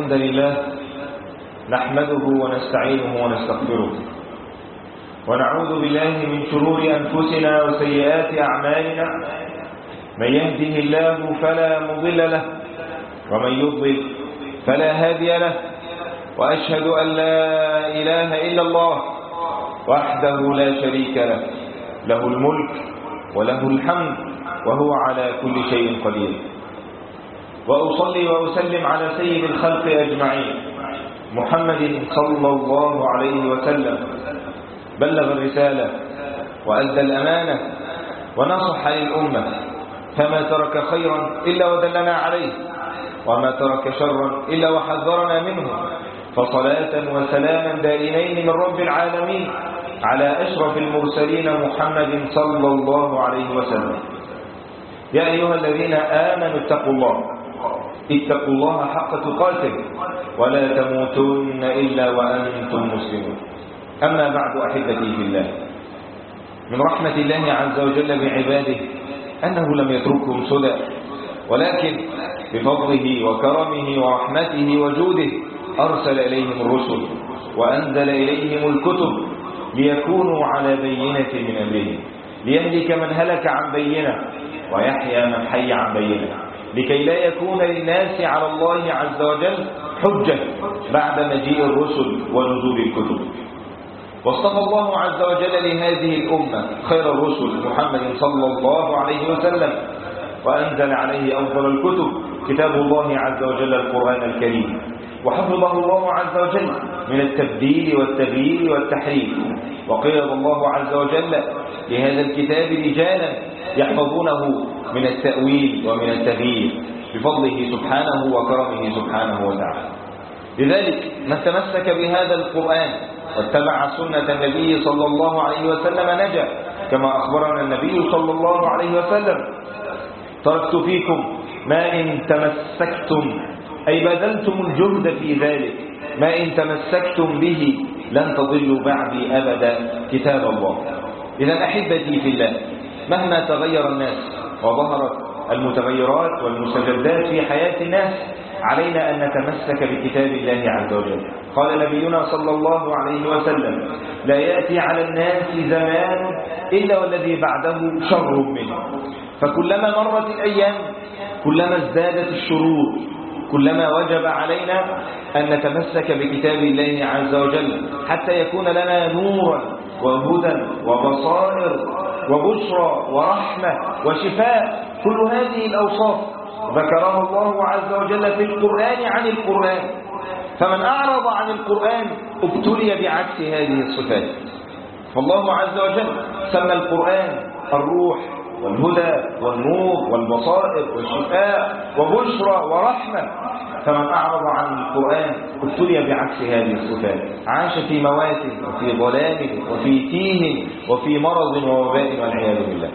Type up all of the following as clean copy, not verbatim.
الحمد لله نحمده ونستعينه ونستغفره ونعوذ بالله من شرور أنفسنا وسيئات أعمالنا. من يهده الله فلا مضل له ومن يضلل فلا هادي له، وأشهد أن لا إله إلا الله وحده لا شريك له، له الملك وله الحمد وهو على كل شيء قدير. وأصلي وأسلم على سيد الخلق أجمعين محمد صلى الله عليه وسلم، بلغ الرسالة وأدى الأمانة ونصح للأمة، فما ترك خيرا إلا ودلنا عليه، وما ترك شرا إلا وحذرنا منه. فصلاة وسلاما دائمين من رب العالمين على أشرف المرسلين محمد صلى الله عليه وسلم. يا أيها الذين آمنوا اتقوا الله حق تقاته ولا تموتن إلا وأنتم مسلمون. أما بعد أحبتي في الله، من رحمة الله عز وجل بعباده أنه لم يتركهم سدى، ولكن بفضله وكرمه ورحمته وجوده أرسل إليهم الرسل وأنزل إليهم الكتب ليكونوا على بينة من أمرهم، ليهلك من هلك عن بينة ويحيى من حي عن بينة، لكي لا يكون للناس على الله عز وجل حجة بعد مجيء الرسل ونزول الكتب. واصطفى الله عز وجل لهذه الأمة خير الرسل محمد صلى الله عليه وسلم، وأنزل عليه أفضل الكتب كتاب الله عز وجل القرآن الكريم، وحفظه الله عز وجل من التبديل والتغيير والتحريف. وقيض الله عز وجل لهذا الكتاب رجالا يحفظونه من التأويل ومن التغيير بفضله سبحانه وكرمه سبحانه وتعالى. لذلك من تمسك بهذا القرآن واتبع سنة النبي صلى الله عليه وسلم نجا، كما أخبرنا النبي صلى الله عليه وسلم: تركت فيكم ما إن تمسكتم، أي بذلتم الجهد في ذلك، ما إن تمسكتم به لن تضلوا بعدي أبدا كتاب الله. إذا أحبتي في الله، مهما تغير الناس وظهرت المتغيرات والمستجدات في حياة الناس، علينا أن نتمسك بكتاب الله عز وجل. قال نبينا صلى الله عليه وسلم: لا يأتي على الناس زمان إلا والذي بعده شر منه. فكلما مرت الأيام كلما ازدادت الشرور، كلما وجب علينا أن نتمسك بكتاب الله عز وجل حتى يكون لنا نورا وهدى وبصائر وبشرى ورحمة وشفاء. كل هذه الأوصاف ذكرها الله عز وجل في القرآن عن القرآن، فمن أعرض عن القرآن ابتلي بعكس هذه الصفات. فالله عز وجل سمى القرآن الروح والهدى والنور والبصائر والشفاء وبشرى ورحمة، فمن أعرض عن القرآن ابتلي بعكس هذه الصفات، عاش في موات وفي ضلال وفي تيه وفي مرض ووباء والعياذ بالله.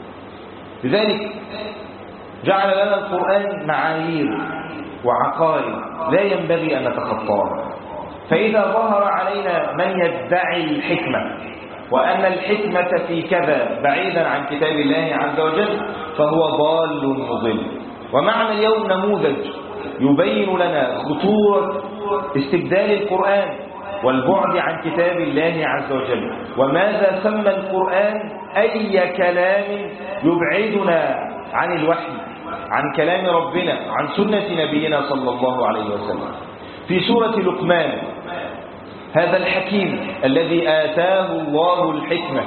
لذلك جعل لنا القرآن معايير وعقائد لا ينبغي أن نتخطاها. فإذا ظهر علينا من يدعي الحكمة وأن الحكمة في كذا بعيدا عن كتاب الله عز وجل فهو ضال مضل. ومعنا اليوم نموذج يبين لنا خطورة استبدال القرآن والبعد عن كتاب الله عز وجل، وماذا سمى القرآن أي كلام يبعدنا عن الوحي، عن كلام ربنا، عن سنة نبينا صلى الله عليه وسلم. في سورة لقمان، هذا الحكيم الذي آتاه الله الحكمة،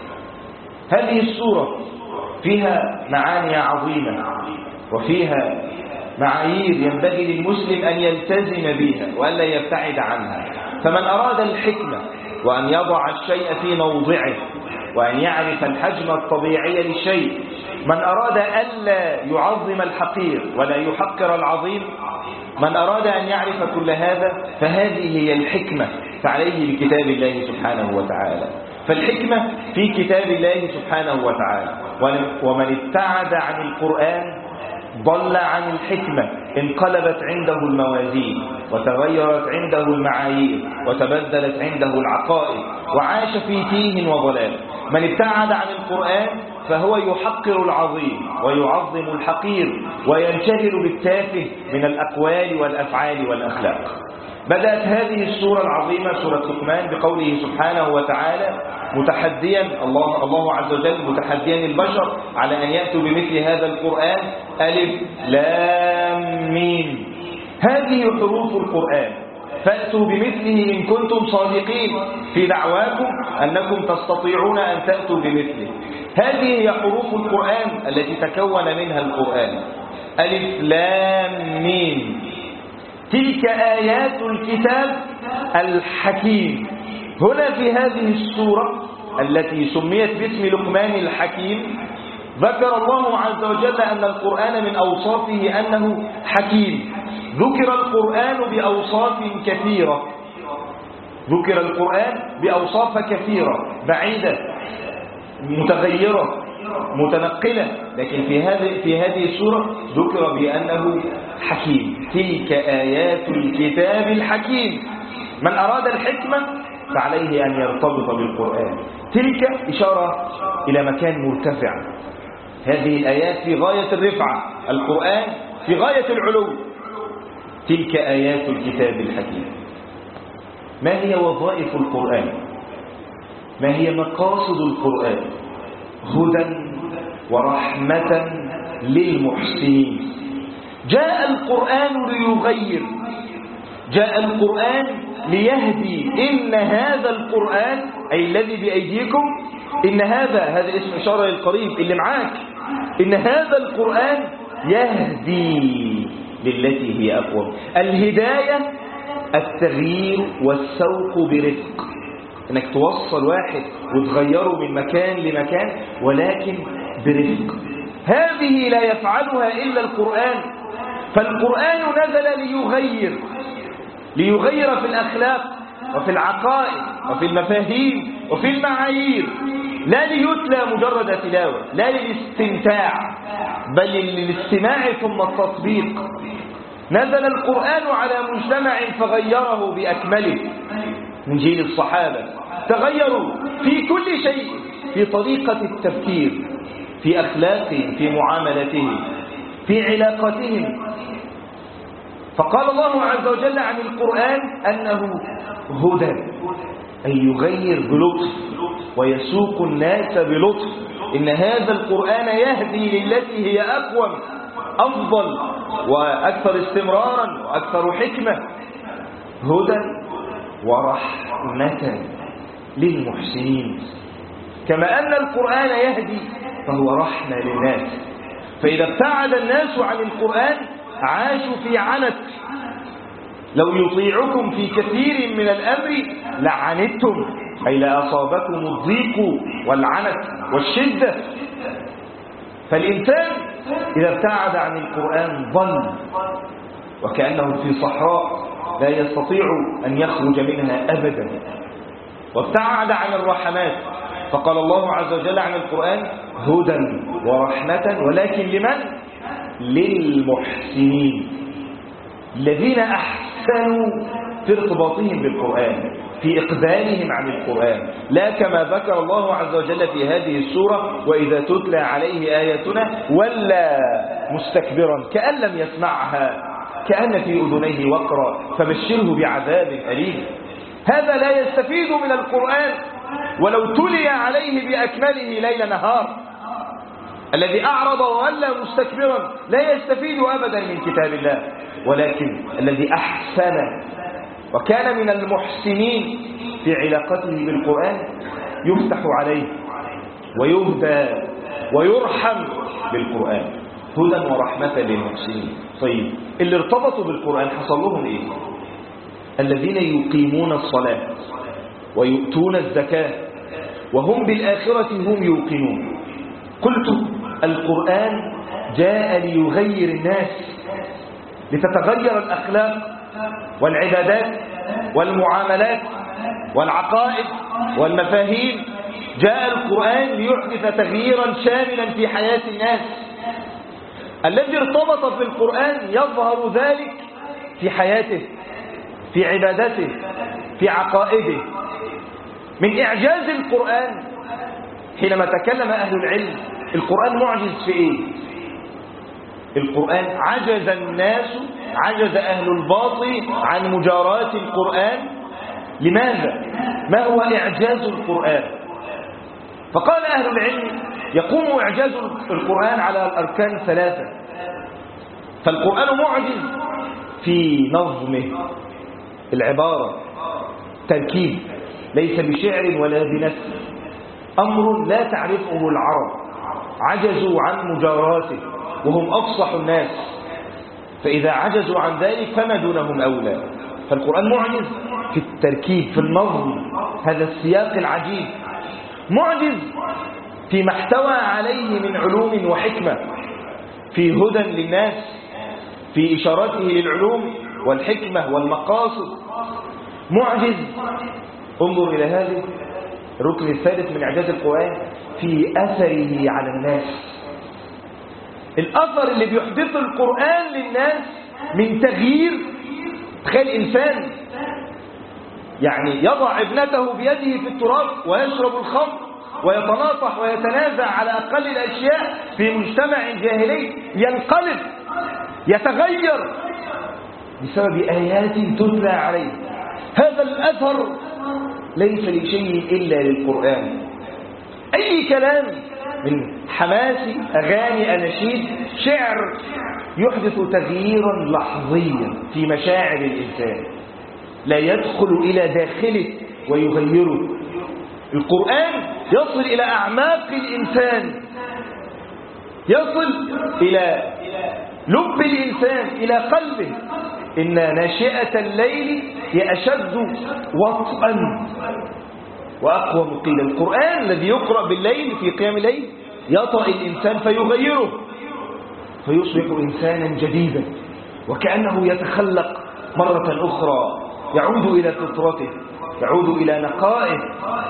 هذه السورة فيها معاني عظيمة وفيها معايير ينبغي للمسلم أن يلتزم بها وألا يبتعد عنها. فمن أراد الحكمة وأن يضع الشيء في موضعه وأن يعرف الحجم الطبيعي للشيء، من أراد ألا يعظم الحقير ولا يحقر العظيم، من أراد أن يعرف كل هذا، فهذه هي الحكمة، فعليه بكتاب الله سبحانه وتعالى. فالحكمة في كتاب الله سبحانه وتعالى. ومن ابتعد عن القرآن ضل عن الحكمة، انقلبت عنده الموازين وتغيرت عنده المعايير وتبدلت عنده العقائد وعاش في تيه وضلال. من ابتعد عن القرآن فهو يحقر العظيم ويعظم الحقير وينشغل بالتافه من الأقوال والأفعال والأخلاق. بدأت هذه السورة العظيمة سورة لقمان بقوله سبحانه وتعالى متحديا الله عز وجل متحديا البشر على أن يأتوا بمثل هذا القرآن. ألف لام ميم، هذه حروف القرآن، فأتوا بمثله إن كنتم صادقين في دعواكم أنكم تستطيعون أن تأتوا بمثله. هذه هي حروف القرآن التي تكون منها القرآن. ألف لام ميم، تلك آيات الكتاب الحكيم. هنا في هذه السورة التي سميت باسم لقمان الحكيم ذكر الله عز وجل أن القرآن من أوصافه أنه حكيم. ذكر القرآن بأوصاف كثيرة، ذكر القرآن بأوصاف كثيرة بعيدة متغيرة متنقلة، لكن في هذه السورة ذكر بأنه حكيم. تلك آيات الكتاب الحكيم. من أراد الحكمة فعليه أن يرتبط بالقرآن. تلك إشارة إلى مكان مرتفع، هذه الآيات في غاية الرفعة، القرآن في غاية العلو. تلك آيات الكتاب الحكيم. ما هي وظائف القرآن؟ ما هي مقاصد القرآن؟ هدى ورحمة للمحسنين. جاء القرآن ليغير، جاء القرآن ليهدي. إن هذا القرآن أي الذي بأيديكم، إن هذا اسم إشارة للقريب اللي معاك، إن هذا القرآن يهدي للتي هي أقوم. الهداية التغيير والسوق برفق، انك توصل واحد وتغيره من مكان لمكان ولكن برفق. هذه لا يفعلها إلا القرآن. فالقرآن نزل ليغير في الأخلاق وفي العقائد وفي المفاهيم وفي المعايير، لا ليتلى مجرد تلاوة، لا للاستمتاع، بل للاستماع ثم التطبيق. نزل القرآن على مجتمع فغيره بأكمله. من جيل الصحابة تغيروا في كل شيء، في طريقة التفكير، في أخلاقهم، في معاملتهم، في علاقتهم. فقال الله عز وجل عن القرآن أنه هدى، أي يغير بلطف ويسوق الناس بلطف. إن هذا القرآن يهدي للتي هي أقوم، أفضل وأكثر استمرارا وأكثر حكمة. هدى ورحمة للمحسنين. كما أن القرآن يهدي فهو رحمة للناس. فإذا ابتعد الناس عن القرآن عاشوا في عنت. لو يطيعكم في كثير من الأمر لعنتم، أي لأصابكم الضيق والعنت والشدة. فالإنسان إذا ابتعد عن القرآن ضل وكأنه في صحراء لا يستطيع أن يخرج منها أبدا، وابتعد عن الرحمات. فقال الله عز وجل عن القرآن هدى ورحمة، ولكن لمن؟ للمحسنين، الذين أحسنوا في ارتباطهم بالقرآن، في إقبالهم عن القرآن، لا كما ذكر الله عز وجل في هذه السورة وإذا تتلى عليه آياتنا ولى مستكبرا كأن لم يسمعها كأن في أذنيه وقرا فبشره بعذاب أليم. هذا لا يستفيد من القرآن ولو تلي عليه بأكمله ليل نهار. الذي أعرض وولى مستكبرا لا يستفيد أبدا من كتاب الله، ولكن الذي أحسن وكان من المحسنين في علاقته بالقرآن يفتح عليه ويهدى ويرحم بالقرآن. هدى ورحمة للمحسنين. طيب اللي ارتبطوا بالقرآن حصل لهم إيه؟ الذين يقيمون الصلاة ويؤتون الزكاة وهم بالآخرة هم يوقنون. قلت القرآن جاء ليغير الناس، لتتغير الأخلاق والعبادات والمعاملات والعقائد والمفاهيم. جاء القرآن ليحدث تغييرا شاملا في حياة الناس. الذي ارتبط في القرآن يظهر ذلك في حياته، في عبادته، في عقائده. من إعجاز القرآن حينما تكلم أهل العلم القرآن معجز في إيه؟ القرآن عجز الناس، عجز أهل الباطل عن مجاراة القرآن. لماذا؟ ما هو إعجاز القرآن؟ فقال أهل العلم يقوم إعجاز القرآن على الأركان 3. فالقرآن معجز في نظمه، العبارة، تركيب، ليس بشعر ولا بنثر، أمر لا تعرفه العرب، عجزوا عن مجاراته وهم أفصح الناس، فإذا عجزوا عن ذلك فما دونهم أولى. فالقرآن معجز في التركيب، في النظم، هذا السياق العجيب. معجز فيما احتوى عليه من علوم وحكمة، في هدى للناس، في إشارته للعلوم والحكمة والمقاصد. معجز، انظر إلى هذا الركن الثالث من إعجاز القرآن، في أثره على الناس. الأثر اللي بيحدث القرآن للناس من تغيير. تخيل إنسان يعني يضع ابنته بيده في التراب ويشرب الخمر ويتناصح ويتنازع على أقل الأشياء في مجتمع جاهلي، ينقلب، يتغير بسبب آيات تتلى عليه. هذا الأثر ليس لشيء إلا للقرآن. أي كلام من حماسي، أغاني، أناشيد، شعر يحدث تغييرا لحظيا في مشاعر الإنسان، لا يدخل إلى داخله ويغيره. القرآن يصل إلى أعماق الإنسان، يصل إلى لب الإنسان، إلى قلبه. إن ناشئة الليل هي أشد وطئا وأقوم قيل. القرآن الذي يقرأ بالليل في قيام الليل يطأ الإنسان فيغيره، فيصبح إنسانا جديدا، وكأنه يتخلق مرة أخرى، يعود إلى فطرته، يعود إلى نقائه.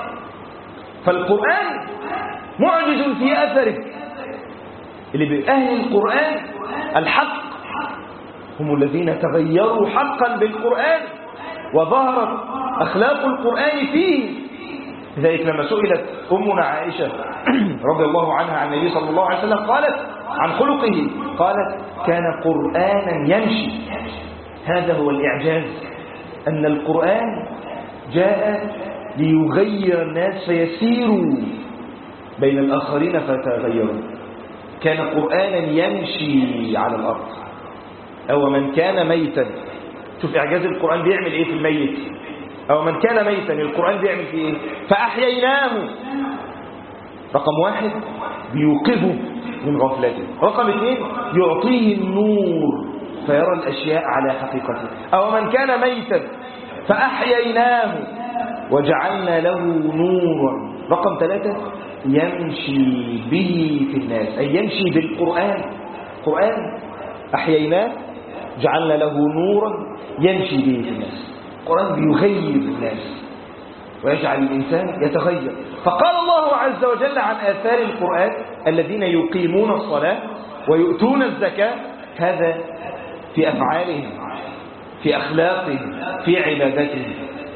فالقرآن معجز في أثره. اللي بأهل القرآن الحق هم الذين تغيروا حقا بالقرآن وظهرت أخلاق القرآن فيه. لذلك لما سئلت أمنا عائشة رضي الله عنها عن النبي صلى الله عليه وسلم قالت عن خلقه، قالت كان قرآنا يمشي. هذا هو الإعجاز، أن القرآن جاء ليغير الناس فيسيروا بين الآخرين فتغيروا. كان قرآنا يمشي على الأرض. أو من كان ميتا، شوف إعجاز القرآن بيعمل إيه في الميت. أو من كان ميتا، القرآن بيعمل فيه إيه؟ فأحييناه. رقم 1 بيوقظه من غفلته. رقم 2 يعطيه النور فيرى الأشياء على حقيقتها. أو من كان ميتا فأحييناه وجعلنا له نورا. رقم 3 يمشي به في الناس، أي يمشي بالقرآن. القرآن أحييناه جعلنا له نورا يمشي به في الناس. القرآن بيغير الناس ويجعل الإنسان يتغير. فقال الله عز وجل عن آثار القرآن الذين يقيمون الصلاة ويؤتون الزكاة. هذا في أفعالهم، في أخلاقهم، في عبادتهم،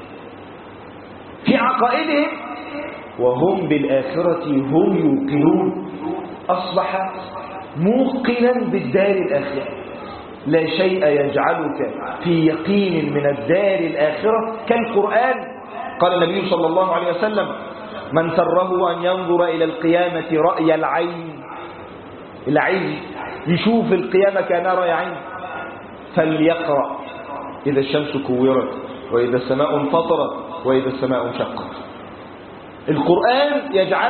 في عقائدهم، وهم بالآخرة هم يوقنون. أصبح موقنا بالدار الآخرة، لا شيء يجعلك في يقين من الدار الآخرة كالقرآن. قال النبي صلى الله عليه وسلم من سره أن ينظر إلى القيامة رأي العين، العين يشوف القيامة كأنها رأي عين، فليقرأ إذا الشمس كورت وإذا السماء انفطرت وإذا السماء انشقت. القرآن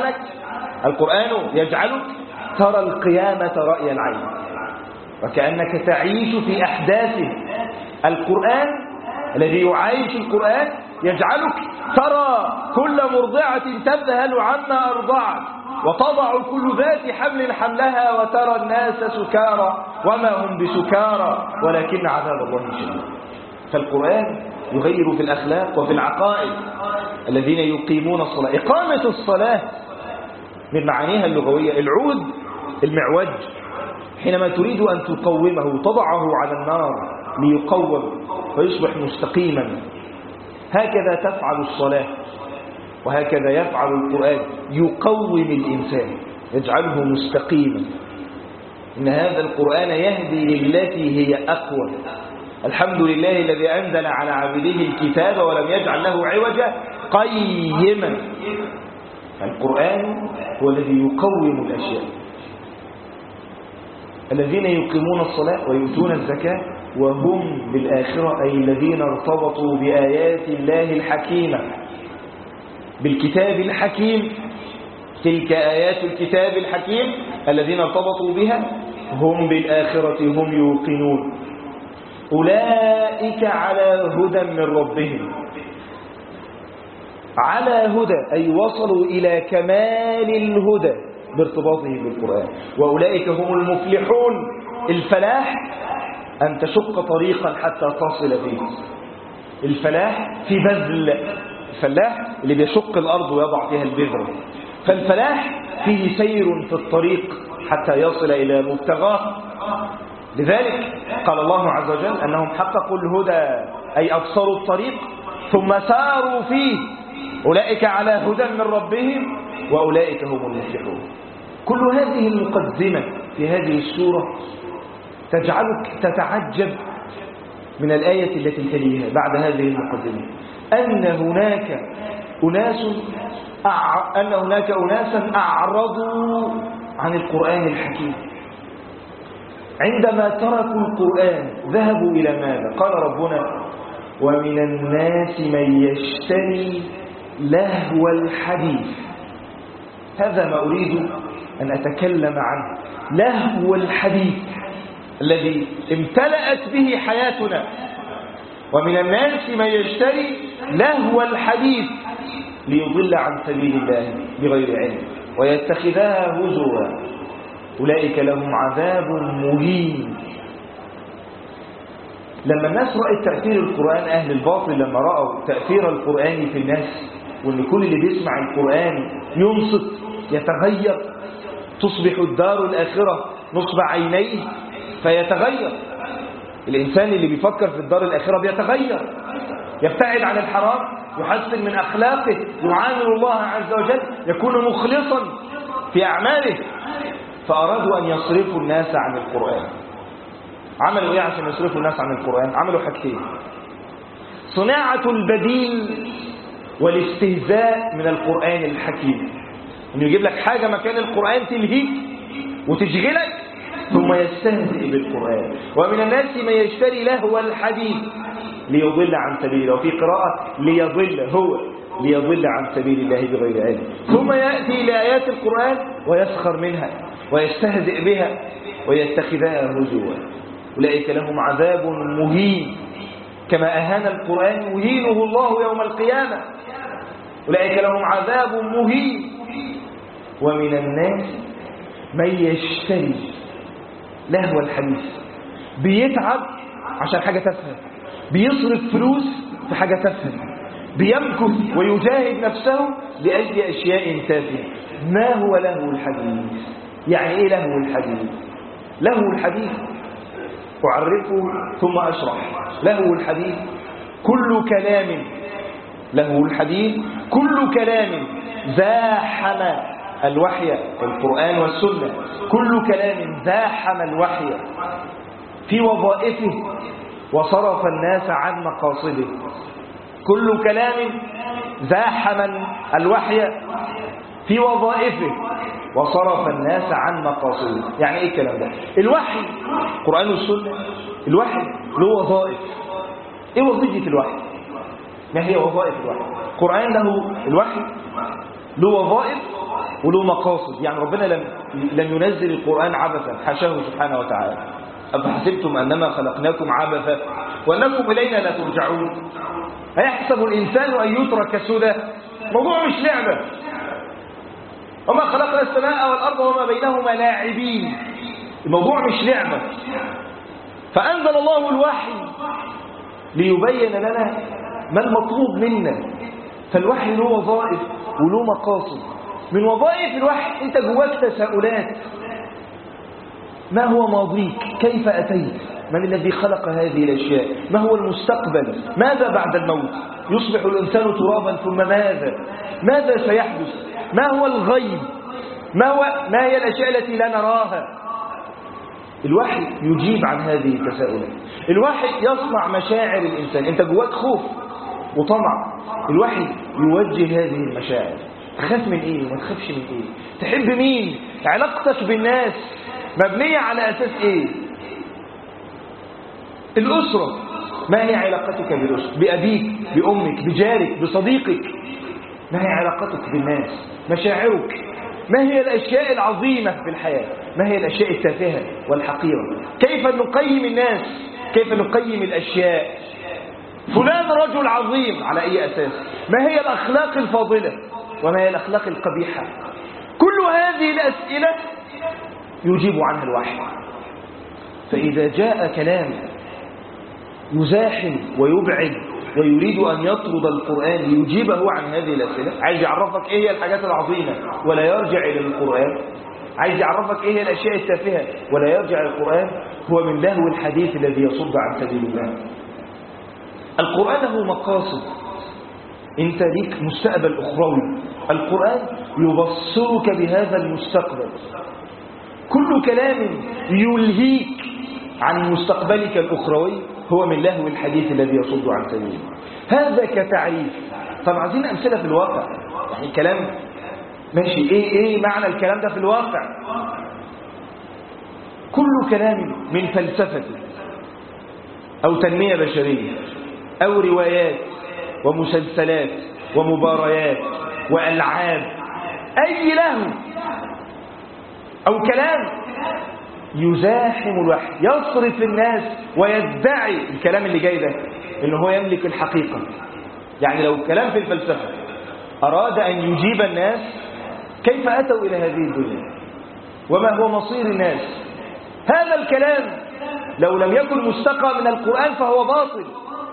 يجعلك ترى القيامة رأي العين وكأنك تعيش في أحداثه. القرآن الذي يعايش القرآن يجعلك ترى كل مرضعة تذهل عما أرضعت وتضع كل ذات حمل حملها وترى الناس سكارى وما هم بسكارى ولكن عذاب الله شديد. فالقرآن يغير في الأخلاق وفي العقائد. الذين يقيمون الصلاة، إقامة الصلاة من معانيها اللغوية العود، المعوج. حينما تريد أن تقومه تضعه على النار ليقوم فيصبح مستقيما. هكذا تفعل الصلاة. وهكذا يفعل القرآن، يقوم الإنسان يجعله مستقيما. إن هذا القرآن يهدي للتي هي أقوى. الحمد لله الذي أنزل على عبده الكتاب ولم يجعل له عوجا قيما. القرآن هو الذي يقوم الأشياء. الذين يقيمون الصلاة ويؤتون الزكاة وهم بالآخرة، أي الذين ارتبطوا بآيات الله الحكيمة، بالكتاب الحكيم. تلك آيات الكتاب الحكيم الذين ارتبطوا بها هم بالآخرة هم يوقنون. أولئك على هدى من ربهم. على هدى أي وصلوا إلى كمال الهدى بارتباطهم بالقرآن. وأولئك هم المفلحون. الفلاح أن تشق طريقا حتى تصل فيه. الفلاح في بذل. الفلاح اللي بيشق الأرض ويضع فيها البذرة. فالفلاح فيه سير في الطريق حتى يصل إلى مبتغاه. لذلك قال الله عز وجل أنهم حققوا الهدى أي أبصروا الطريق ثم ساروا فيه. أولئك على هدى من ربهم وأولئك هم المفلحون. كل هذه المقدمة في هذه السورة تجعلك تتعجب من الآية التي تليها بعد هذه المقدمة، أن هناك أناسا أعرضوا عن القرآن الحكيم. عندما تركوا القرآن ذهبوا إلى ماذا؟ قال ربنا: ومن الناس من يشتري لهو الحديث. هذا ما أريد أن أتكلم عنه. لهو الحديث الذي امتلأت به حياتنا. ومن الناس من يشتري لهو الحديث ليضل عن سبيل الله بغير علم ويتخذها هزوا أولئك لهم عذاب مهين. لما الناس رأت تأثير القرآن، أهل الباطل لما رأوا تأثير القرآن في الناس، وأن كل اللي بيسمع القرآن ينصت يتغير، تصبح الدار الآخرة نصب عينيه فيتغير. الإنسان اللي بيفكر في الدار الآخرة بيتغير، يبتعد عن الحرام، يحسن من أخلاقه، يعامل الله عز وجل، يكون مخلصا في أعماله. فأرادوا أن يصرفوا الناس عن القرآن. عملوا إيه عشان يصرفوا الناس عن القرآن؟ عملوا حاجتين: صناعة البديل والاستهزاء من القرآن الحكيم. إنه يجيب لك حاجة مكان القرآن تلهيك وتشغلك ثم يستهزئ بالقرآن. ومن الناس من يشتري لهو الحديث ليضل عن سبيله، وفي قراءة ليضل عن سبيل الله بغير علم. ثم يأتي إلى آيات القرآن ويسخر منها ويستهزئ بها ويتخذها هزوا. أولئك لهم عذاب مهين. كما أهان القرآن يهينه الله يوم القيامة. أولئك لهم عذاب مهين. ومن الناس من يشتري لهو الحديث، بيتعب عشان حاجة تفهم، بيصرف فلوس في حاجة تفهم، بيمكث ويجاهد نفسه لأجل أشياء تافهة. ما هو لهو الحديث؟ يعني إيه لهو الحديث؟ لهو الحديث أعرفه ثم أشرح. لهو الحديث كل كلام، لهو الحديث كل كلام زاحم الوحي، القرآن والسنة، كل كلام زاحم الوحي في وظائفه وصرف الناس عن مقاصده. كل كلام زاحم الوحي في وظائفه وصرف الناس عن مقاصده. يعني ايه الكلام ده؟ الوحي، القرآن والسنة، الوحي له وظائف. ايه وظيفة الوحي؟ ما هي وظائف الوحي؟ القرآن له، الوحي له وظائف وله مقاصد. يعني ربنا لم ينزل القرآن عبثا، حاشاه سبحانه وتعالى. أفحسبتم أنما خلقناكم عبثا وأنكم إلينا لا ترجعون. هيحسب الإنسان أن يترك سدى؟ موضوع مش لعبة. وما خلقنا السماء والأرض وما بينهما لاعبين. الموضوع مش لعبة. فأنزل الله الوحي ليبين لنا ما المطلوب منا. فالوحي له وظائف وله مقاصد. من وظائف الوحي أنت جواك تساؤلات: ما هو ماضيك؟ كيف أتيت؟ من الذي خلق هذه الأشياء؟ ما هو المستقبل؟ ماذا بعد الموت؟ يصبح الإنسان ترابا ثم ماذا سيحدث؟ ما هو الغيب؟ ما هي الأشياء التي لا نراها؟ الوحي يجيب عن هذه التساؤلات. الوحي يصنع مشاعر الإنسان. أنت جواك خوف وطمع، الوحي يوجه هذه المشاعر. تخاف من إيه وما تخافش من إيه؟ تحب مين؟ علاقتك بالناس مبنية على أساس إيه؟ الأسرة، ما هي علاقتك بالأسرة؟ بأبيك، بأمك، بجارك، بصديقك. ما هي علاقتك بالناس؟ مشاعرك. ما هي الأشياء العظيمة في الحياة؟ ما هي الأشياء التافهة والحقيرة؟ كيف نقيم الناس؟ كيف نقيم الأشياء؟ فلان رجل عظيم على أي أساس؟ ما هي الأخلاق الفاضلة وما هي الأخلاق القبيحة؟ كل هذه الأسئلة يجيب عنها الوحي. فإذا جاء كلام يزاحم ويبعد ويريد أن يطرد القرآن ليجيبه عن هذه الأسئلة، عايز يعرفك إيه هي الحاجات العظيمة ولا يرجع إلى القرآن، عايز يعرفك إيه هي الأشياء التافهة ولا يرجع إلى القرآن، هو من لهو الحديث الذي يصد عن سبيل الله. القرآن له مقاصد، أنت ليك مستقبل أخروي، القرآن يبصرك بهذا المستقبل. كل كلام يلهيك عن مستقبلك الأخروي هو من لهو الحديث الذي يصد عن سبيله. هذا كتعريف. طب عايزين أمثلة في الواقع، يعني كلام ماشي، إيه معنى الكلام ده في الواقع؟ كل كلام من فلسفة أو تنمية بشرية أو روايات ومسلسلات ومباريات وألعاب، أي لهو أو كلام يزاحم الوحي، يصرف الناس ويدعي الكلام اللي جاي ده إنه هو يملك الحقيقة. يعني لو كلام في الفلسفة أراد أن يجيب الناس كيف أتوا إلى هذه الدنيا وما هو مصير الناس، هذا الكلام لو لم يكن مستقى من القرآن فهو باطل.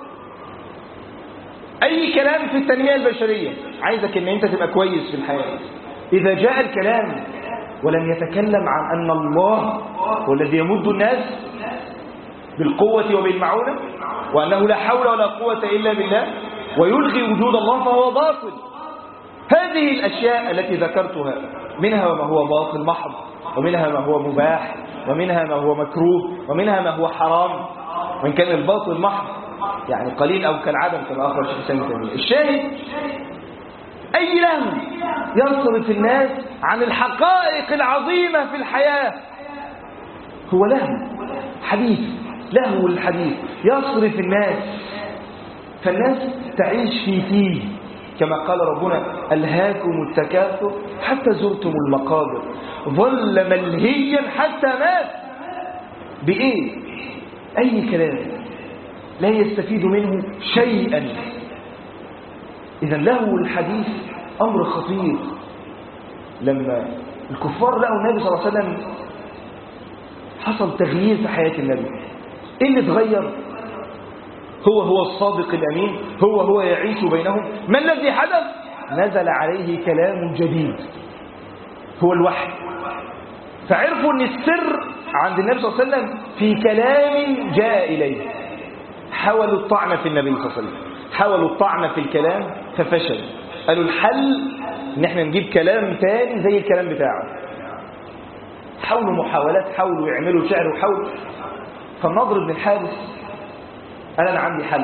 أي كلام في التنمية البشرية، عايزك أن أنت تبقى كويس في الحياة، إذا جاء الكلام ولم يتكلم عن أن الله هو الذي يمد الناس بالقوة وبالمعونة وأنه لا حول ولا قوة إلا بالله ويلغي وجود الله فهو باطل. هذه الأشياء التي ذكرتها منها ما هو باطل محض، ومنها ما هو مباح، ومنها ما هو مكروه، ومنها ما هو حرام، وإن كان الباطل محض يعني قليل أو كالعدم كما أخرج الشيخ سامي تيمية. الشاهد أي لهو يصرف الناس عن الحقائق العظيمة في الحياة هو لهو حديث، لهو الحديث يصرف الناس، فالناس تعيش في تيه كما قال ربنا: ألهاكم التكاثر حتى زرتم المقابر ظل ملهيا حتى مات. بإيه؟ أي كلام لا يستفيد منه شيئا. إذا لهو الحديث أمر خطير. لما الكفار لقوا النبي صلى الله عليه وسلم حصل تغيير في حياة النبي. إيه اللي اتغير؟ هو الصادق الأمين، هو يعيش بينهم. ما الذي حدث؟ نزل عليه كلام جديد هو الوحي. فعرفوا أن السر عند النبي صلى الله عليه وسلم في كلام جاء إليه. حاولوا الطعن في النبي صلى الله عليه وسلم، حاولوا الطعن في الكلام ففشل. قالوا الحل ان احنا نجيب كلام تاني زي الكلام بتاعه. حاولوا محاولات، حاولوا يعملوا شعر وحاولوا. فالنضر بن الحارث قال انا عندي حل.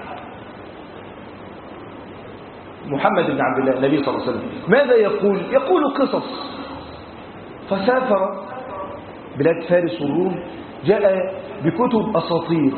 محمد بن عبد الله النبي صلى الله عليه وسلم ماذا يقول؟ يقول قصص. فسافر بلاد فارس والروم، جاء بكتب أساطير،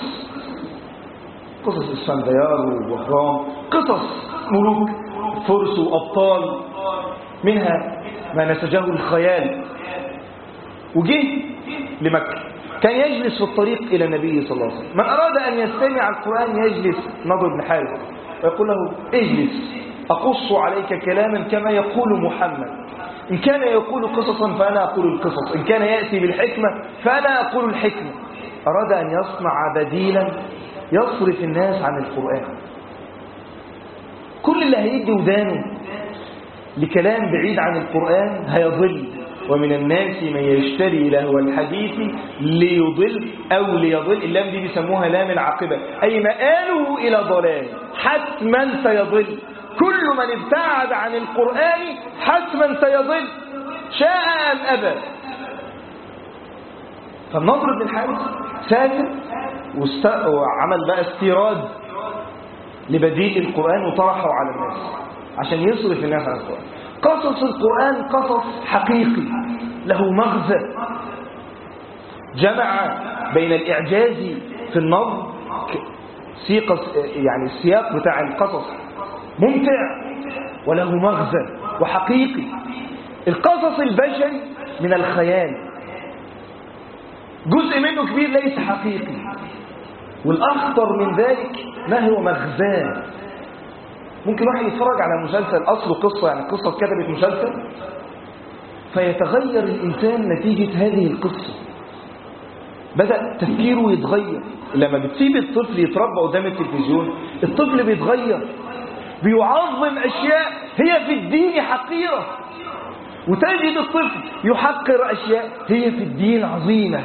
قصص السنديار وبهرام، قصص ملوك فرس وأبطال، منها ما نسجه الخيال. وجه لمكة، كان يجلس في الطريق إلى النبي صلى الله عليه وسلم. من أراد أن يستمع القرآن يجلس نضر بن حارث ويقول له اجلس أقص عليك كلاما كما يقول محمد. إن كان يقول قصصا فأنا أقول القصص، إن كان يأتي بالحكمة فأنا أقول الحكمة. أراد أن يصنع بديلا يصرف الناس عن القرآن. كل اللي هيدي ودانه لكلام بعيد عن القرآن هيضل ومن الناس من يشتري لهو الحديث ليضل أو ليضل. اللام دي بيسموها لام العاقبة، أي مآله إلى ضلال، حتما سيضل. كل من ابتعد عن القرآن حتما سيضل شاء أم أبى. فالنضر بن الحارث سافر وعمل بقى استيراد لبديل القرآن وطرحه على الناس عشان يصرف الناس على القرآن. قصص القرآن قصص حقيقي له مغزى، جمع بين الإعجاز في النظم، يعني السياق بتاع القصص ممتع وله مغزى وحقيقي. القصص البشري من الخيال، جزء منه كبير ليس حقيقي، والأخطر من ذلك ما هو مغزاه. ممكن واحد يتفرج على مسلسل أصله قصة، يعني قصة كتبت مسلسل، فيتغير الإنسان نتيجة هذه القصة، بدأ تفكيره يتغير. لما بتسيب الطفل يتربى قدام التلفزيون الطفل بيتغير، بيعظم أشياء هي في الدين حقيرة، وتجد الطفل يحقر أشياء هي في الدين عظيمة.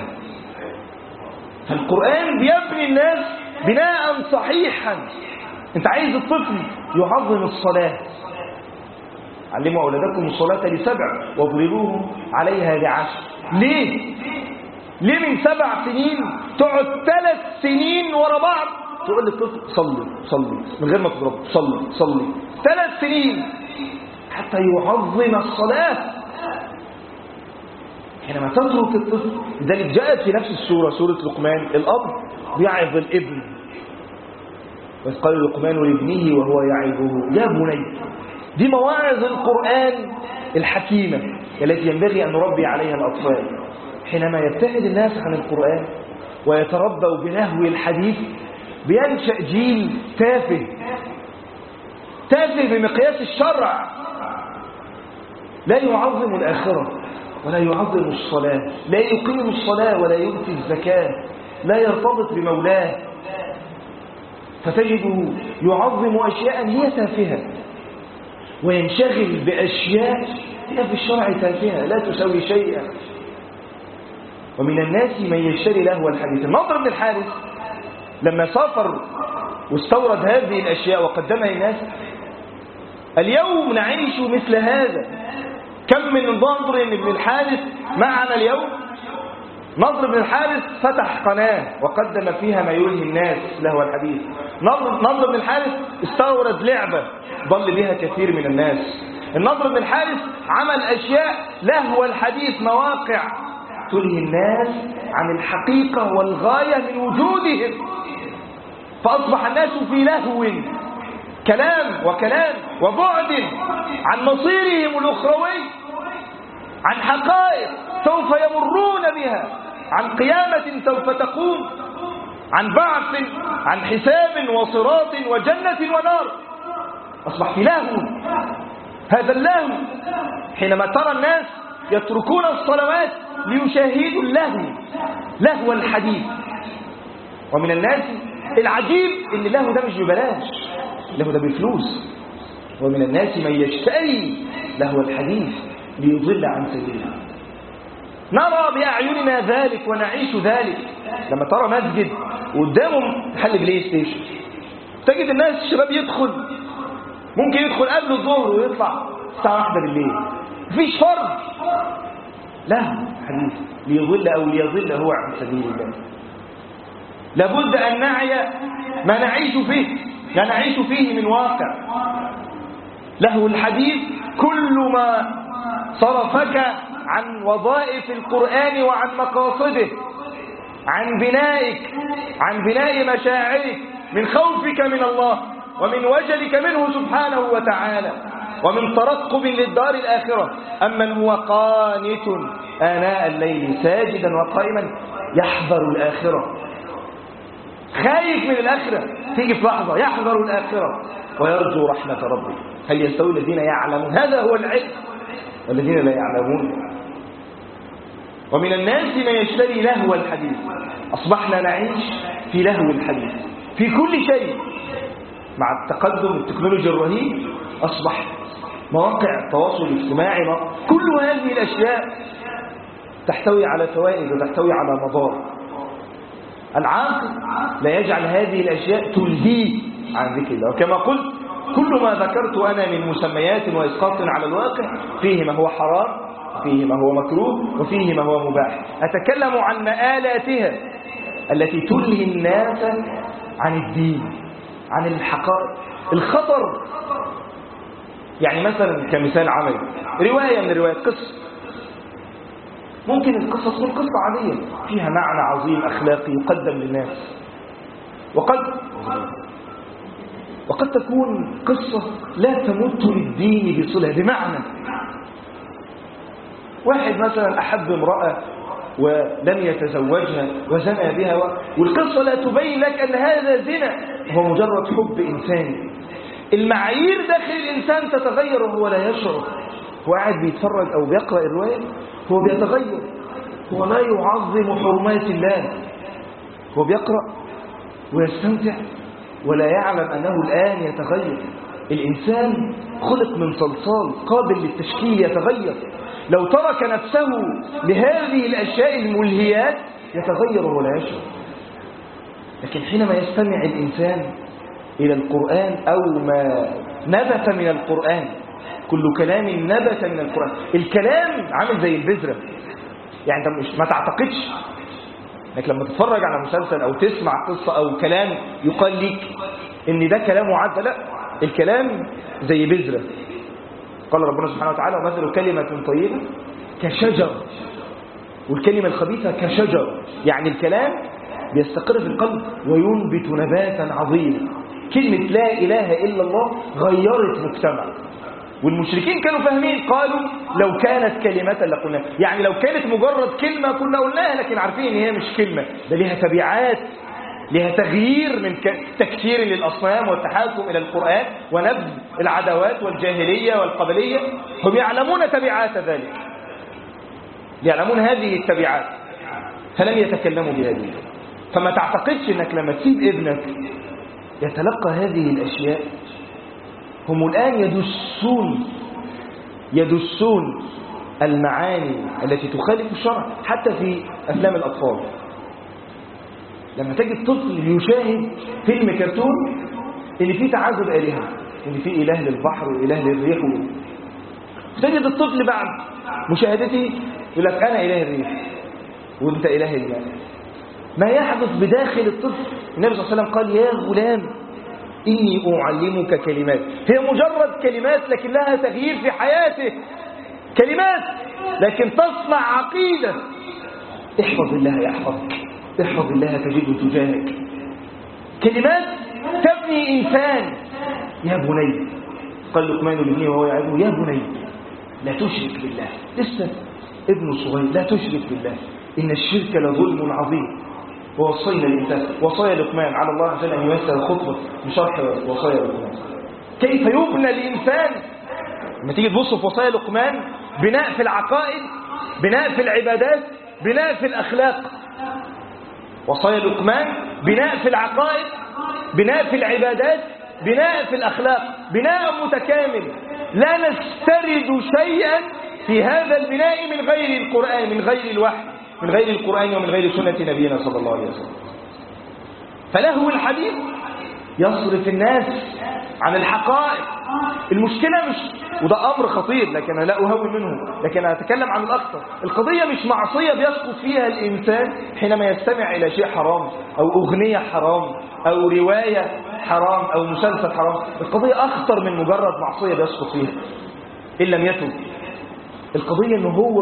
فالقرآن بيبني الناس بناء صحيحا. انت عايز الطفل يعظم الصلاة، علموا أولادكم الصلاة ل7 واضربوهم عليها ل10. ليه من 7 سنين تقعد 3 سنين ورا بعض تقول للطفل صلي من غير ما تضربه، صلي 3 سنين حتى يعظم الصلاة. حينما تترك الطفل، لذلك جاءت في نفس السورة، سورة لقمان، الأب يعظ الابن، وإذ قال لقمان لابنه وهو يعظه يا بني. دي مواعظ القرآن الحكيمة التي ينبغي أن نربي عليها الأطفال. حينما يبتعد الناس عن القرآن ويتربوا بلهو الحديث بينشأ جيل تافه بمقياس الشرع، لا يعظم الآخرة ولا يعظم الصلاة، لا يقيم الصلاة ولا يؤتي الزكاة، لا يرتبط بمولاه، فتجده يعظم أشياء هي تافهة وينشغل بأشياء هي في الشرع تافهة لا تسوي شيئا. ومن الناس من يشتري لهو الحديث. النضر بن الحارث لما سافر واستورد هذه الأشياء وقدمها للناس، اليوم نعيش مثل هذا. كم من نضر بن الحارث معنا اليوم؟ نضر بن الحارث فتح قناة وقدم فيها ما يلهي الناس لهو الحديث. نضر بن الحارث استورد لعبة ضل بها كثير من الناس. النضر بن الحارث عمل أشياء لهو الحديث، مواقع تلهي الناس عن الحقيقة والغاية من وجودهم، فأصبح الناس في لهو، كلام وبعد عن مصيرهم الأخروي، عن حقائق سوف يمرون بها، عن قيامة سوف تقوم، عن بعث، عن حساب وصراط وجنة ونار. أصبح في لهو. هذا اللهو حينما ترى الناس يتركون الصلوات ليشاهدوا لهو الحديث. ومن الناس العجيب ان اللهو ده مش ببلاش، اللهو ده بفلوس. ومن الناس من يشتري لهو الحديث ليضل عن سبيله. نرى بأعيننا ذلك ونعيش ذلك. لما ترى مسجد وقدامه محل بلاي ستيشن، تجد الناس الشباب ممكن يدخل قبل الظهر ويطلع الساعة 1 بالليل، مفيش فرق. لا حديث ليضل أو ليضل هو عن سبيل الله. لابد أن نعي ما نعيش فيه من واقع. لهو الحديث كل ما صرفك عن وظائف القرآن وعن مقاصده، عن بنائك، عن بناء مشاعرك، من خوفك من الله ومن وجلك منه سبحانه وتعالى، ومن ترقب للدار الآخرة. أمن هو قانت آناء الليل ساجدا وقائما يحذر الآخرة، خايف من الآخرة، تيجي في لحظة يحذر الآخرة ويرجو رحمة ربه. هل يستوي الذين يعلمون؟ هذا هو العلم، والذين لا يعلمون. ومن الناس من يشتري لهو الحديث. أصبحنا نعيش في لهو الحديث في كل شيء. مع التقدم التكنولوجي الرهيب أصبح مواقع التواصل الاجتماعي كل هذه الأشياء تحتوي على فوائد وتحتوي على مضار. العاقل لا يجعل هذه الأشياء تلهيه عن ذكر الله. وكما قلت كل ما ذكرت أنا من مسميات وإسقاط على الواقع فيه ما هو حرام، فيه ما هو مكروه، وفيه ما هو مباح. أتكلم عن مآلاتها التي تلهي الناس عن الدين، عن الحقائق. الخطر يعني مثلا كمثال عملي رواية من الروايات، قصة، ممكن القصة تكون قصة عادية فيها معنى عظيم أخلاقي يقدم للناس، وقد تكون قصة لا تمت للدين بصلة. بمعنى واحد مثلا أحب امرأة ولم يتزوجها وزنى بها، والقصة لا تبين لك أن هذا زنا، هو مجرد حب إنساني. المعايير داخل الإنسان تتغير وهو لا يشعر. هو قاعد بيتفرج أو بيقرأ الرواية هو بيتغير، هو لا يعظم حرمات الله، هو بيقرأ ويستمتع ولا يعلم أنه الآن يتغير. الإنسان خلق من صلصال قابل للتشكيل، يتغير. لو ترك نفسه لهذه الأشياء الملهيات يتغير ولا يشعر. لكن حينما يستمع الإنسان إلى القرآن أو ما نبت من القرآن، كل كلام نبت من القرآن. الكلام عامل زي البذرة، يعني انت ما تعتقدش انك لما تتفرج على مسلسل او تسمع قصة او كلام يقال لك ان ده كلام معد. لا، الكلام زي بذرة. قال ربنا سبحانه وتعالى ومثل كلمة طيبة كشجر، والكلمة الخبيثة كشجر. يعني الكلام بيستقر في القلب وينبت نباتا عظيما. كلمة لا إله إلا الله غيرت مجتمع، والمشركين كانوا فاهمين، قالوا لو كانت كلمة لقلنا، يعني لو كانت مجرد كلمة كنا قلناها، لكن عارفين ان هي مش كلمة، ده لها تبعات، لها تغيير من تكثير للأصنام والتحاكم إلى القرآن ونبذ العداوات والجاهلية والقبلية. هم يعلمون تبعات ذلك، يعلمون هذه التبعات، فلم يتكلموا بهذه. فما تعتقدش انك لما تسيب ابنك يتلقى هذه الأشياء. هم الآن يدسون المعاني التي تخالف الشرع حتى في أفلام الأطفال. لما تجد طفل يشاهد فيلم كرتون اللي فيه تعدد آلهة، اللي فيه إله للبحر وإله للريح، تجد الطفل بعد مشاهدته يقول لك أنا إله الريح وأنت إله الماء. ما يحدث بداخل الطفل، النبي صلى الله عليه وسلم قال يا غلام إني أعلمك كلمات، هي مجرد كلمات لكن لها تغيير في حياته. كلمات لكن تصنع عقيدة. احفظ الله يحفظك، احفظ الله تجده تجاهك. كلمات تبني إنسان. يا بني، قال لقمان لابنه وهو يعظه يا بني لا تشرك بالله، لسه ابن صغير، لا تشرك بالله إن الشرك لظلم عظيم. ووصينا الإنسان، وصايا لقمان على الله عشان أن يمثل الخطبة بشرح وصايا لقمان. كيف يبنى الإنسان؟ لما تيجي تبص في وصايا لقمان، بناء في العقائد، بناء في العبادات، بناء في الأخلاق. وصايا لقمان بناء في العقائد، بناء في العبادات، بناء في الأخلاق، بناء متكامل. لا نسترد شيئا في هذا البناء من غير القرآن، من غير الوحي، من غير القرآن ومن غير سنة نبينا صلى الله عليه وسلم. فلهو الحديث يصرف الناس عن الحقائق. المشكلة مش، وده أمر خطير لكن أنا لا أهون منه، لكن أنا أتكلم عن الأخطر. القضية مش معصية بيسقط فيها الإنسان حينما يستمع إلى شيء حرام أو أغنية حرام أو رواية حرام أو مسلسل حرام. القضية أخطر من مجرد معصية بيسقط فيها إن لم يتوب. القضية أنه هو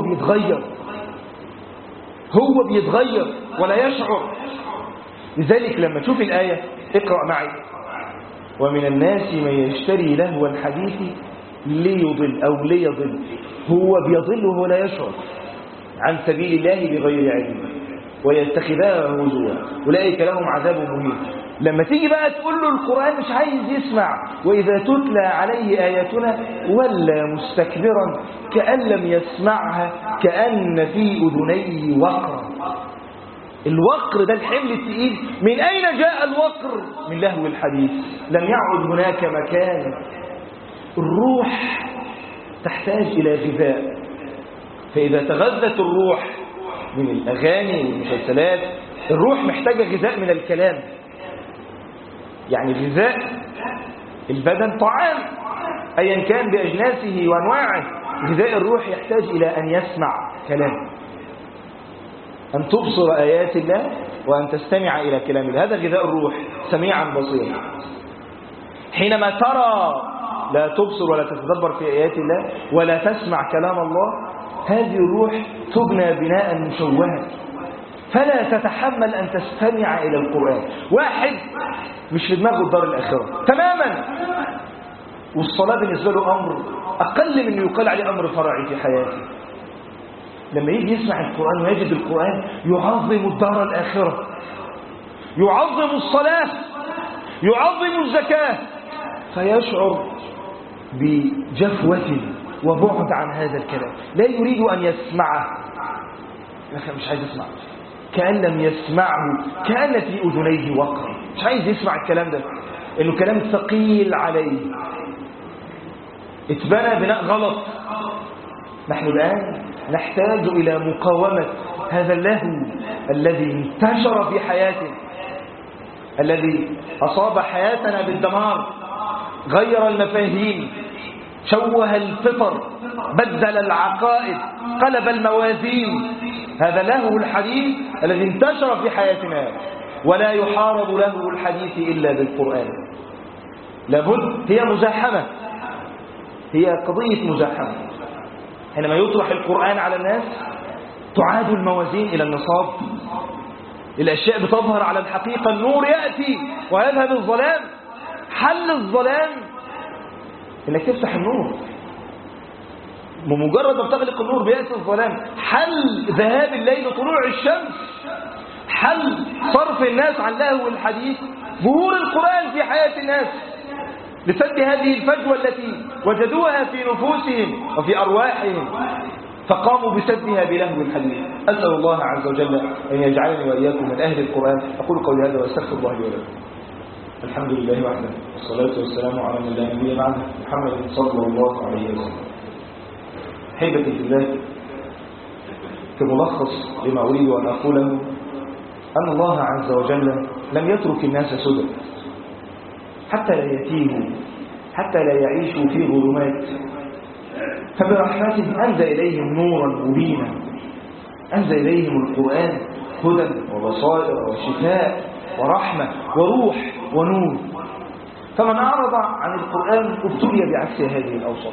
بيتغير ولا يشعر. لذلك لما تشوف الآية اقرأ معي ومن الناس من يشتري لهو الحديث ليضل. هو بيضل وهو لا يشعر عن سبيل الله بغير علم ويتخذها هزوا أولئك لهم عذاب مهين. لما تيجي بقى تقول له القرآن مش عايز يسمع، وإذا تتلى عليه آياتنا ولى مستكبرا كأن لم يسمعها كأن في أذنيه وقرا. الوقر ده الحمل الثقيل. من أين جاء الوقر؟ من لهو الحديث. لم يعد هناك مكان. الروح تحتاج إلى غذاء، فإذا تغذت الروح من الأغاني والمسلسلات، الروح محتاجة غذاء من الكلام. يعني غذاء البدن طعام أيا كان بأجناسه وأنواعه، غذاء الروح يحتاج إلى أن يسمع كلام، أن تبصر آيات الله وأن تستمع إلى كلام الله. هذا غذاء الروح، سميعا بصيرا. حينما ترى لا تبصر ولا تتدبر في آيات الله ولا تسمع كلام الله، هذه الروح تبنى بناء مشوها، فلا تتحمل أن تستمع إلى القرآن. واحد مش في دماغه الدار الآخرة تماما، والصلاة بالنسبة له أمر أقل من يقال عليه أمر فرعي في حياته. لما يجي يسمع القرآن ويجد القرآن يعظم الدار الآخرة، يعظم الصلاة، يعظم الزكاة، فيشعر بجفوة وبعد عن هذا الكلام، لا يريد أن يسمعه، لكن مش عايز يسمعه، كأن لم يسمعه، كأن في أذنيه وقر، مش عايز يسمع الكلام ده، إنه كلام ثقيل عليه، اتبنى بناء غلط. نحن الآن نحتاج إلى مقاومة هذا اللهو الذي انتشر في حياتنا، الذي أصاب حياتنا بالدمار، غير المفاهيم، شوه الفطر، بدل العقائد، قلب الموازين. هذا لهو الحديث الذي انتشر في حياتنا، ولا يحارب لهو الحديث إلا بالقرآن. لابد، هي مزاحمة، هي قضية مزاحمة. حينما يطرح القرآن على الناس تعاد الموازين إلى النصاب، الأشياء بتظهر على الحقيقة، النور يأتي ويذهب الظلام. حل الظلام إنك تفتح النور، بمجرد ما تغلق النور بيأتي الظلام. حل ذهاب الليل طلوع الشمس، حل صرف الناس عن لهو الحديث ظهور القرآن في حياة الناس لسد هذه الفجوة التي وجدوها في نفوسهم وفي أرواحهم، فقاموا بسدها بلهو الحديث. أسأل الله عز وجل أن يجعلني وإياكم من أهل القرآن. أقول قولي هذا وأستغفر الله لي ولكم. الحمد لله وحده، والصلاة والسلام على من لا نبي بعده، محمد صلى الله عليه وسلم. حبتي في الله، كملخص لما أريد أن أقوله، أن الله عز وجل لم يترك الناس سدى حتى لا يتيهوا، حتى لا يعيشوا في ظلمات، فبرحمته أنزل إليهم نورا مبينا، أنزل إليهم القرآن هدى وبصائر وشفاء ورحمة وروح ونور. فمن أعرض عن القرآن ابتلي بعكس هذه الأوصاف.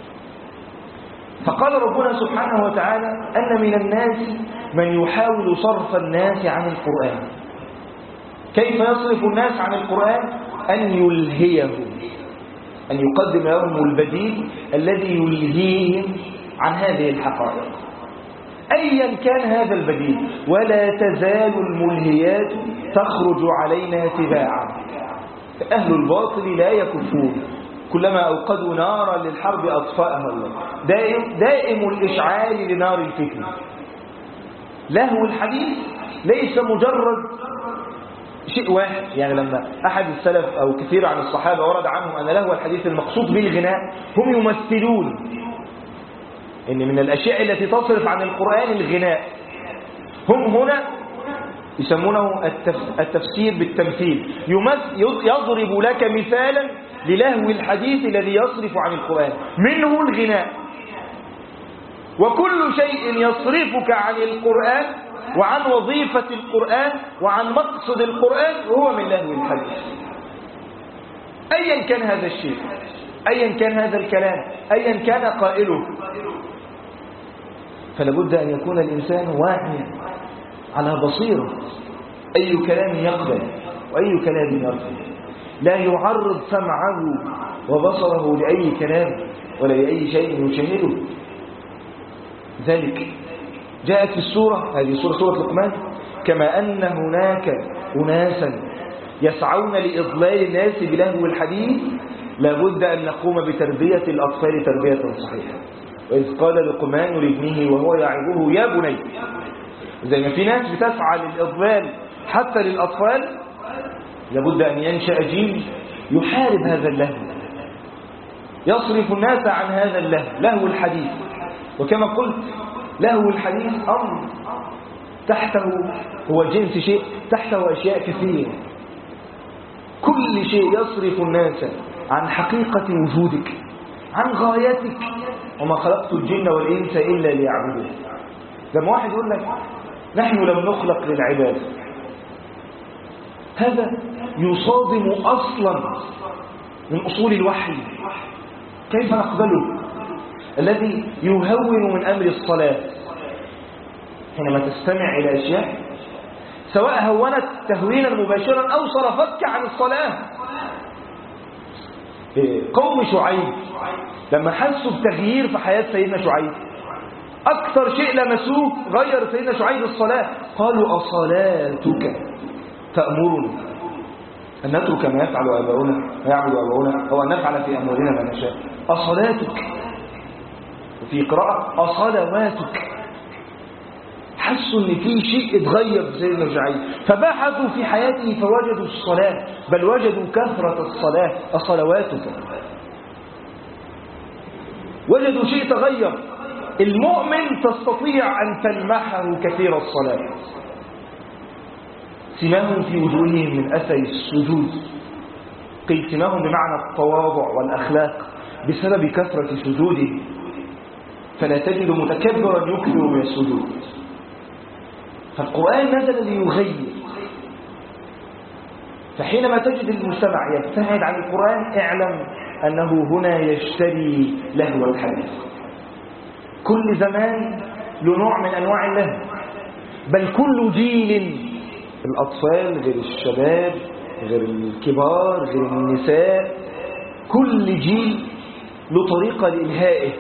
فقال ربنا سبحانه وتعالى أن من الناس من يحاول صرف الناس عن القرآن. كيف يصرف الناس عن القرآن؟ أن يلهيهم، أن يقدم لهم البديل الذي يلهيهم عن هذه الحقائق أيا كان هذا البديل. ولا تزال الملهيات تخرج علينا تباعا، أهل الباطل لا يكفون، كلما أوقدوا نارا للحرب أطفأها الله، دائم الإشعال لنار الفتن. لهو الحديث ليس مجرد شيء واحد. يعني لما أحد السلف أو كثير عن الصحابة ورد عنهم أن لهو الحديث المقصود بالغناء، هم يمثلون إن من الأشياء التي تصرف عن القرآن الغناء. هم هنا يسمونه التفسير بالتمثيل، يضرب لك مثالا للهو الحديث الذي يصرف عن القرآن، منه الغناء. وكل شيء يصرفك عن القرآن وعن وظيفة القرآن وعن مقصد القرآن هو من لهو الحديث، أيا كان هذا الشيء، أيا كان هذا الكلام، أيا كان قائله. فلابد أن يكون الإنسان واعيا على بصيرة، أي كلام يقبل وأي كلام يرفض، لا يعرض سمعه وبصره لأي كلام ولا لأي شيء يشاهده. ذلك جاءت في السورة، هذه سورة لقمان، كما أن هناك أناسا يسعون لإضلال الناس بلهو الحديث، لابد أن نقوم بتربية الأطفال تربية صحيحة. وإذ قال لقمان لابنه وهو يعظه يا بني زي ما في ناس بتسعى للإضلال حتى للأطفال، لابد أن ينشأ جيل يحارب هذا اللهو، يصرف الناس عن هذا اللهو، لهو الحديث. وكما قلت لهو الحديث أمر تحته، هو جنس شيء تحته أشياء كثيرة. كل شيء يصرف الناس عن حقيقة وجودك، عن غايتك. وما خلقت الجن والإنس إلا ليعبدون. لما واحد يقول لك نحن لم نخلق للعبادة، هذا يصادم أصلا من أصول الوحي. كيف نقبله؟ الذي يهون من أمر الصلاة حينما تستمع إلى أشياء سواء هونت تهوينا مباشرا أو صرفتك عن الصلاة. قوم شعيب لما حسوا بتغيير في حياة سيدنا شعيب، أكثر شيء لمسوه غير سيدنا شعيب الصلاة. قالوا أصلاتك تأمرنا أن نترك ما يفعل آباؤنا ويعبد آباؤنا أو أن نفعل في أمورنا ما نشاء. أصلاتك، وفي قراءة أصلواتك. حسوا ان في شيء اتغير في سيدنا شعيب، فبحثوا في حياته فوجدوا الصلاة، بل وجدوا كثرة الصلاة. أصلواتك، وجدوا شيء تغير. المؤمن تستطيع أن تلمحه كثير الصلاة. سماهم في وجوههم من أثر السجود، قيل سماهم بمعنى التواضع والأخلاق بسبب كثرة سجودهم، فلا تجد متكبرا يكثر من السجود. فالقرآن نزل ليغير. فحينما تجد المجتمع يبتعد عن القرآن اعلم أنه هنا يشتري لهو الحديث. كل زمان له نوع من أنواع اللهو، بل كل جيل، الأطفال غير الشباب غير الكبار غير النساء، كل جيل له طريقة لإلهائه.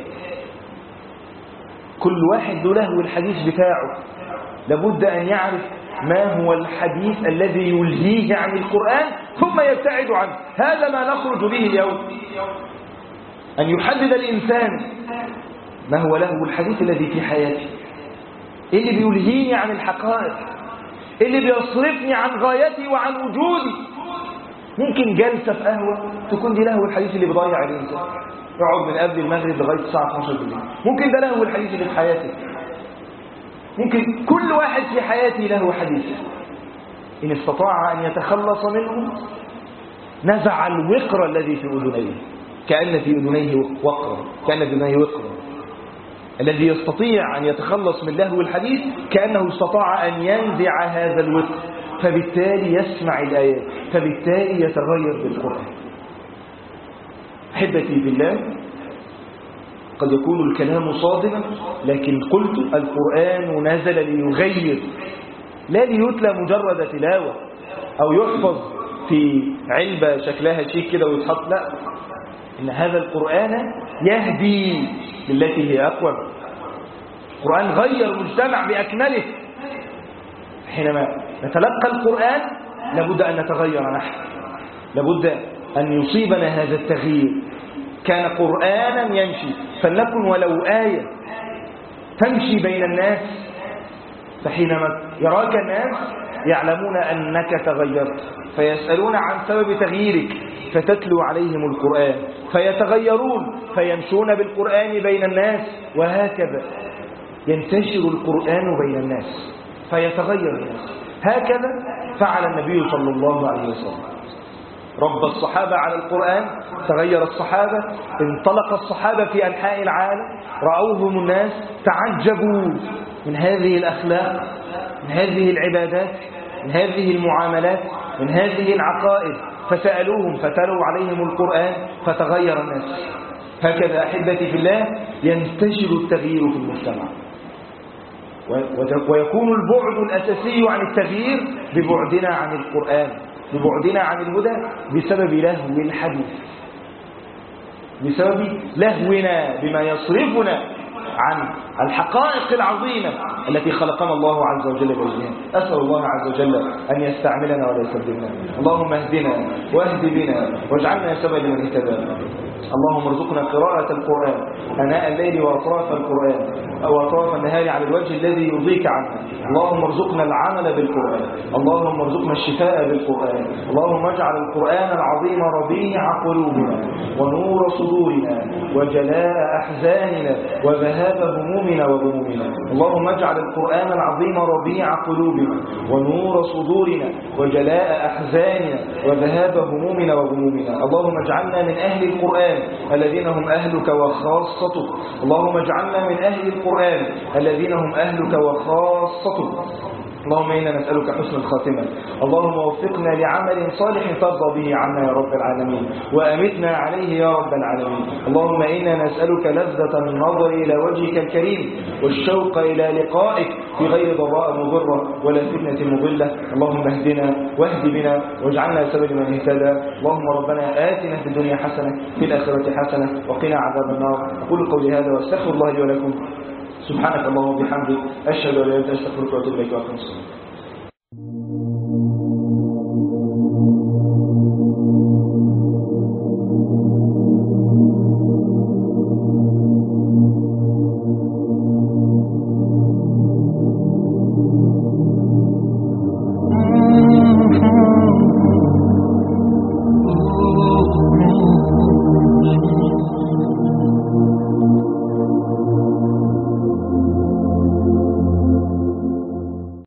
كل واحد له لهو الحديث بتاعه. لابد أن يعرف ما هو الحديث الذي يلهيه عن القرآن ثم يبتعد عنه. هذا ما نخرج به اليوم، أن يحدد الإنسان ما هو لهو الحديث الذي في حياتي، اللي بيلهيني عن الحقائق، اللي بيصرفني عن غايتي وعن وجودي. ممكن جلسة في قهوة تكون دي لهو الحديث اللي بيضيع الإنسان، يقعد من قبل المغرب لغاية الساعة 12 بالليل. ممكن ده لهو الحديث اللي في حياتك. ممكن كل واحد في حياته له حديث، إن استطاع أن يتخلص منه نزع الوقر الذي في أذنيه، كأن في أذنيه وقرا، كأن في أذنيه وقرا. الذي يستطيع أن يتخلص من لهو الحديث كأنه استطاع أن ينزع هذا الوقر، فبالتالي يسمع الآيات، فبالتالي يتغير بالقرآن. أحبتي بالله، قد يكون الكلام صادما، لكن قلت القرآن نزل ليغير، لا ليتلى مجرد تلاوة أو يحفظ في علبة شكلها شيك كده ويتحط، لا، إن هذا القرآن يهدي للتي هي أقوم. القرآن غير المجتمع بأكمله. حينما نتلقى القرآن لابد أن نتغير نحن، لابد أن يصيبنا هذا التغيير. كان قرآنا يمشي، فلنكن ولو آية تمشي بين الناس، فحينما يراك الناس يعلمون أنك تغيرت، فيسألون عن سبب تغييرك، فتتلو عليهم القرآن فيتغيرون، فيمشون بالقرآن بين الناس، وهكذا ينتشر القرآن بين الناس فيتغير الناس. هكذا فعل النبي صلى الله عليه وسلم، رب الصحابة على القرآن، تغير الصحابة، انطلق الصحابة في أنحاء العالم، رأوهم الناس تعجبوا من هذه الأخلاق، من هذه العبادات، من هذه المعاملات، من هذه العقائد، فسألوهم فتلوا عليهم القرآن فتغير الناس. هكذا أحبتي في الله ينتشر التغيير في المجتمع، ويكون البعد الأساسي عن التغيير ببعدنا عن القرآن، ببعدنا عن الهدى، بسبب لهو الحديث، بسبب لهونا بما يصرفنا عن الحقائق العظيمة التي خلقنا الله عز وجل بها. أسأل الله عز وجل أن يستعملنا ولا يستبدلنا. اللهم اهدنا واهد بنا واجعلنا سببا لمن اهتدى. اللهم ارزقنا قراءة القرآن أناء الليل وأطراف القرآن أو أطراف النهار على الوجه الذي يرضيك عنه. اللهم ارزقنا العمل بالقرآن، اللهم ارزقنا الشفاء بالقرآن. اللهم اجعل القرآن العظيم ربيع قلوبنا ونور صدورنا وجلاء أحزاننا وذهاب همومنا وغمومنا. اللهم اجعل القرآن العظيم ربيع قلوبنا ونور صدورنا وجلاء أحزاننا وذهاب همومنا وغمومنا. اللهم اجعلنا من أهل القرآن الذين هم أهلك وخاصتك. اللهم اجعلنا من أهل القرآن الذين هم أهلك وخاصتك. اللهم إنا نسألك حسن الخاتمة. اللهم وفقنا لعمل صالح ترضى به عنا يا رب العالمين وأمتنا عليه يا رب العالمين. اللهم إنا نسألك لذة النظر إلى وجهك الكريم والشوق إلى لقائك في غير ضراء مضرة ولا فتنة مضلة. اللهم اهدنا واهد بنا واجعلنا سبب من اهتدى. اللهم ربنا آتنا في الدنيا حسنة في الآخرة حسنة وقنا عذاب النار. أقول قولي هذا واستغفر الله لي ولكم. سبحانك اللهم وبحمدك أشهد أن لا إله إلا أنت أستغفرك وأتوب إليك وأقم الصلاة.